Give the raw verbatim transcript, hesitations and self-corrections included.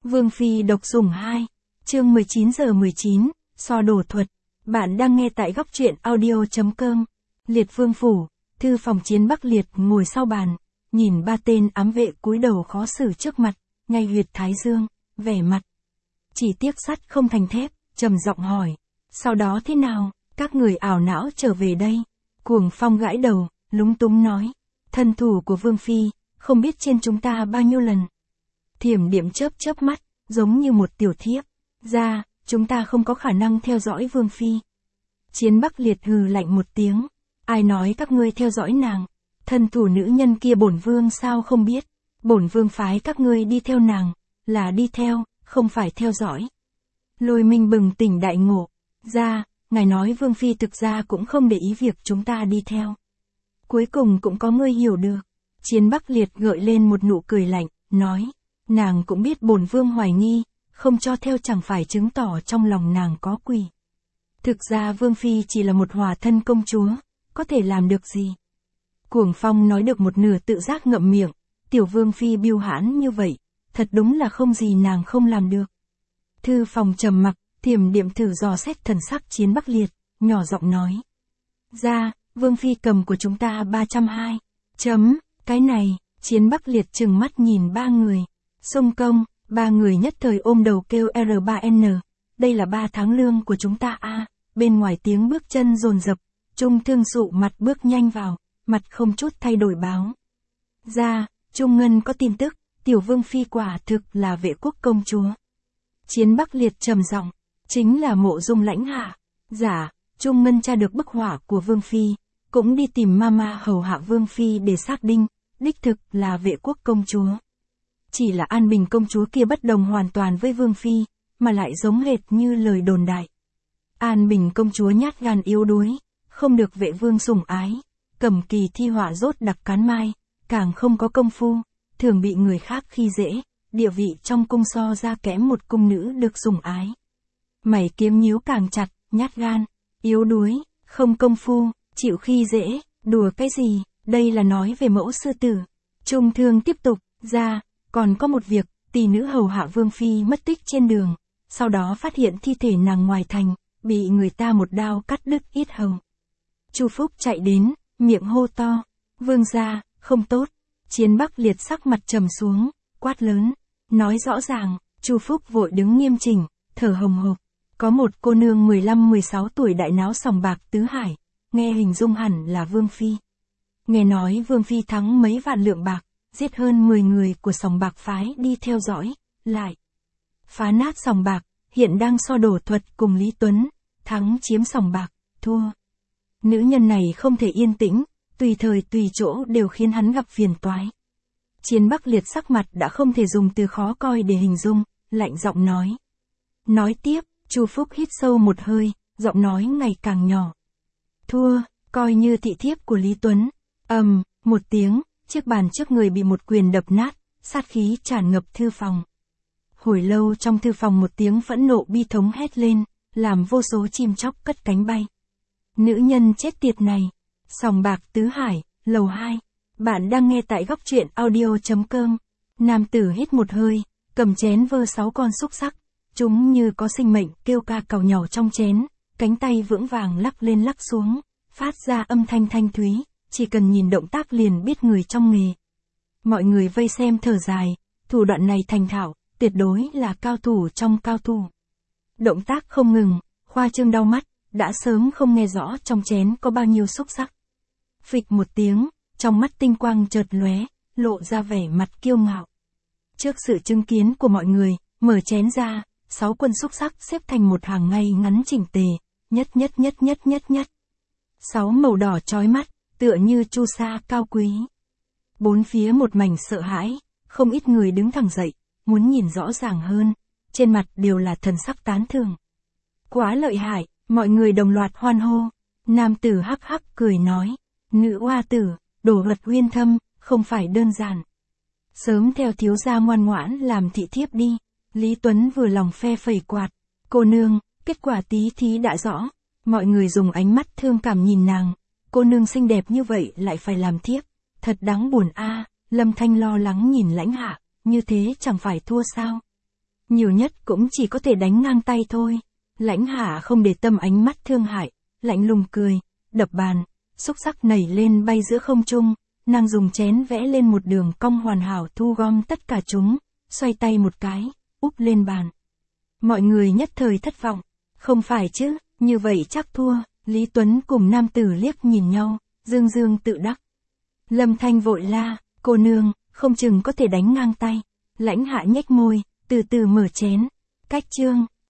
Vương Phi độc sủng hai, chương mười chín giờ mười chín, so đổ thuật. Bạn đang nghe tại góc truyện audio.com. Liệt Vương Phủ, thư phòng Chiến Bắc Liệt ngồi sau bàn, nhìn ba tên ám vệ cúi đầu khó xử trước mặt, ngay huyệt thái dương, vẻ mặt. Chỉ tiếc sắt không thành thép, trầm giọng hỏi. Sau đó thế nào, các người ảo não trở về đây. Cuồng Phong gãi đầu, lúng túng nói. Thân thủ của Vương Phi, không biết trên chúng ta bao nhiêu lần. Thiểm Điểm chớp chớp mắt, giống như một tiểu thiếp. Ra, chúng ta không có khả năng theo dõi Vương Phi. Chiến Bắc Liệt hừ lạnh một tiếng. Ai nói các ngươi theo dõi nàng? Thân thủ nữ nhân kia bổn vương sao không biết. Bổn vương phái các ngươi đi theo nàng, là đi theo, không phải theo dõi. Lôi Minh bừng tỉnh đại ngộ. Ra, ngài nói Vương Phi thực ra cũng không để ý việc chúng ta đi theo. Cuối cùng cũng có ngươi hiểu được. Chiến Bắc Liệt gợi lên một nụ cười lạnh, nói. Nàng cũng biết bổn vương hoài nghi, không cho theo chẳng phải chứng tỏ trong lòng nàng có quỷ. Thực ra Vương Phi chỉ là một hòa thân công chúa, có thể làm được gì? Cuồng Phong nói được một nửa tự giác ngậm miệng, tiểu Vương Phi biêu hãn như vậy, thật đúng là không gì nàng không làm được. Thư phòng trầm mặc, Thiểm Điểm thử dò xét thần sắc Chiến Bắc Liệt, nhỏ giọng nói. Ra, Vương Phi cầm của chúng ta ba trăm hai. Chấm, cái này, Chiến Bắc Liệt trừng mắt nhìn ba người. Xung công, ba người nhất thời ôm đầu kêu R ba N, đây là ba tháng lương của chúng ta a. À, bên ngoài tiếng bước chân dồn dập, Trung Thương sụ mặt bước nhanh vào, mặt không chút thay đổi báo. Ra, Trung Ngân có tin tức, tiểu Vương Phi quả thực là vệ quốc công chúa. Chiến Bắc Liệt trầm giọng, chính là Mộ Dung lãnh hạ. Giả, Trung Ngân tra được bức họa của Vương Phi, cũng đi tìm mama hầu hạ Vương Phi để xác định, đích thực là vệ quốc công chúa. Chỉ là An Bình công chúa kia bất đồng hoàn toàn với Vương Phi, mà lại giống hệt như lời đồn đại. An Bình công chúa nhát gan yếu đuối, không được vệ vương sủng ái, cầm kỳ thi họa rốt đặc cán mai, càng không có công phu, thường bị người khác khi dễ, địa vị trong cung so ra kém một cung nữ được sủng ái. Mày kiếm nhíu càng chặt, nhát gan, yếu đuối, không công phu, chịu khi dễ, đùa cái gì, đây là nói về mẫu sư tử. Trung Thương tiếp tục, ra. Còn có một việc, tỷ nữ hầu hạ Vương Phi mất tích trên đường, sau đó phát hiện thi thể nàng ngoài thành, bị người ta một đao cắt đứt yết hầu. Chu Phúc chạy đến, miệng hô to, Vương gia, không tốt. Chiến Bắc Liệt sắc mặt trầm xuống, quát lớn, nói rõ ràng. Chu Phúc vội đứng nghiêm chỉnh, thở hồng hộc. Có một cô nương mười lăm mười sáu tuổi đại náo sòng bạc tứ hải, nghe hình dung hẳn là Vương Phi. Nghe nói Vương Phi thắng mấy vạn lượng bạc, giết hơn mười người của sòng bạc phái đi theo dõi, lại phá nát sòng bạc, hiện đang so đổ thuật cùng Lý Tuấn, thắng chiếm sòng bạc, thua. Nữ nhân này không thể yên tĩnh, tùy thời tùy chỗ đều khiến hắn gặp phiền toái. Chiến Bắc Liệt sắc mặt đã không thể dùng từ khó coi để hình dung, lạnh giọng nói. Nói tiếp, Chu Phúc hít sâu một hơi, giọng nói ngày càng nhỏ. Thua, coi như thị thiếp của Lý Tuấn. Ầm, um, một tiếng. Chiếc bàn trước người bị một quyền đập nát, sát khí tràn ngập thư phòng. Hồi lâu trong thư phòng một tiếng phẫn nộ bi thống hét lên, làm vô số chim chóc cất cánh bay. Nữ nhân chết tiệt này. Sòng bạc tứ hải, lầu hai. Bạn đang nghe tại góc truyện audio.com. Nam tử hít một hơi, cầm chén vơ sáu con xúc sắc. Chúng như có sinh mệnh kêu ca cào nhàu trong chén, cánh tay vững vàng lắc lên lắc xuống, phát ra âm thanh thanh thúy. Chỉ cần nhìn động tác liền biết người trong nghề. Mọi người vây xem thở dài, thủ đoạn này thành thạo, tuyệt đối là cao thủ trong cao thủ. Động tác không ngừng, khoa trương đau mắt, đã sớm không nghe rõ trong chén có bao nhiêu xúc sắc. Phịch một tiếng, trong mắt tinh quang chợt lóe, lộ ra vẻ mặt kiêu ngạo. Trước sự chứng kiến của mọi người, mở chén ra, sáu quân xúc sắc xếp thành một hàng ngay ngắn chỉnh tề, nhất nhất nhất nhất nhất nhất. Sáu màu đỏ chói mắt. Tựa như chu sa cao quý. Bốn phía một mảnh sợ hãi, không ít người đứng thẳng dậy, muốn nhìn rõ ràng hơn, trên mặt đều là thần sắc tán thưởng. Quá lợi hại, mọi người đồng loạt hoan hô. Nam tử hắc hắc cười nói, nữ oa tử, đổ vật uyên thâm, không phải đơn giản. Sớm theo thiếu gia ngoan ngoãn làm thị thiếp đi. Lý Tuấn vừa lòng phe phẩy quạt, cô nương, kết quả tí thí đã rõ. Mọi người dùng ánh mắt thương cảm nhìn nàng. Cô nương xinh đẹp như vậy lại phải làm thiếp, thật đáng buồn a. À. Lâm Thanh lo lắng nhìn lãnh hạ, như thế chẳng phải thua sao? Nhiều nhất cũng chỉ có thể đánh ngang tay thôi. Lãnh Hạ không để tâm ánh mắt thương hại, lạnh lùng cười, đập bàn, xúc sắc nảy lên bay giữa không trung, nàng dùng chén vẽ lên một đường cong hoàn hảo thu gom tất cả chúng, xoay tay một cái, úp lên bàn. Mọi người nhất thời thất vọng, không phải chứ, như vậy chắc thua, Lý Tuấn cùng nam tử liếc nhìn nhau, dương dương tự đắc. Lâm Thanh vội la, cô nương, không chừng có thể đánh ngang tay. Lãnh Hạ nhếch môi, từ từ mở chén, cách chương.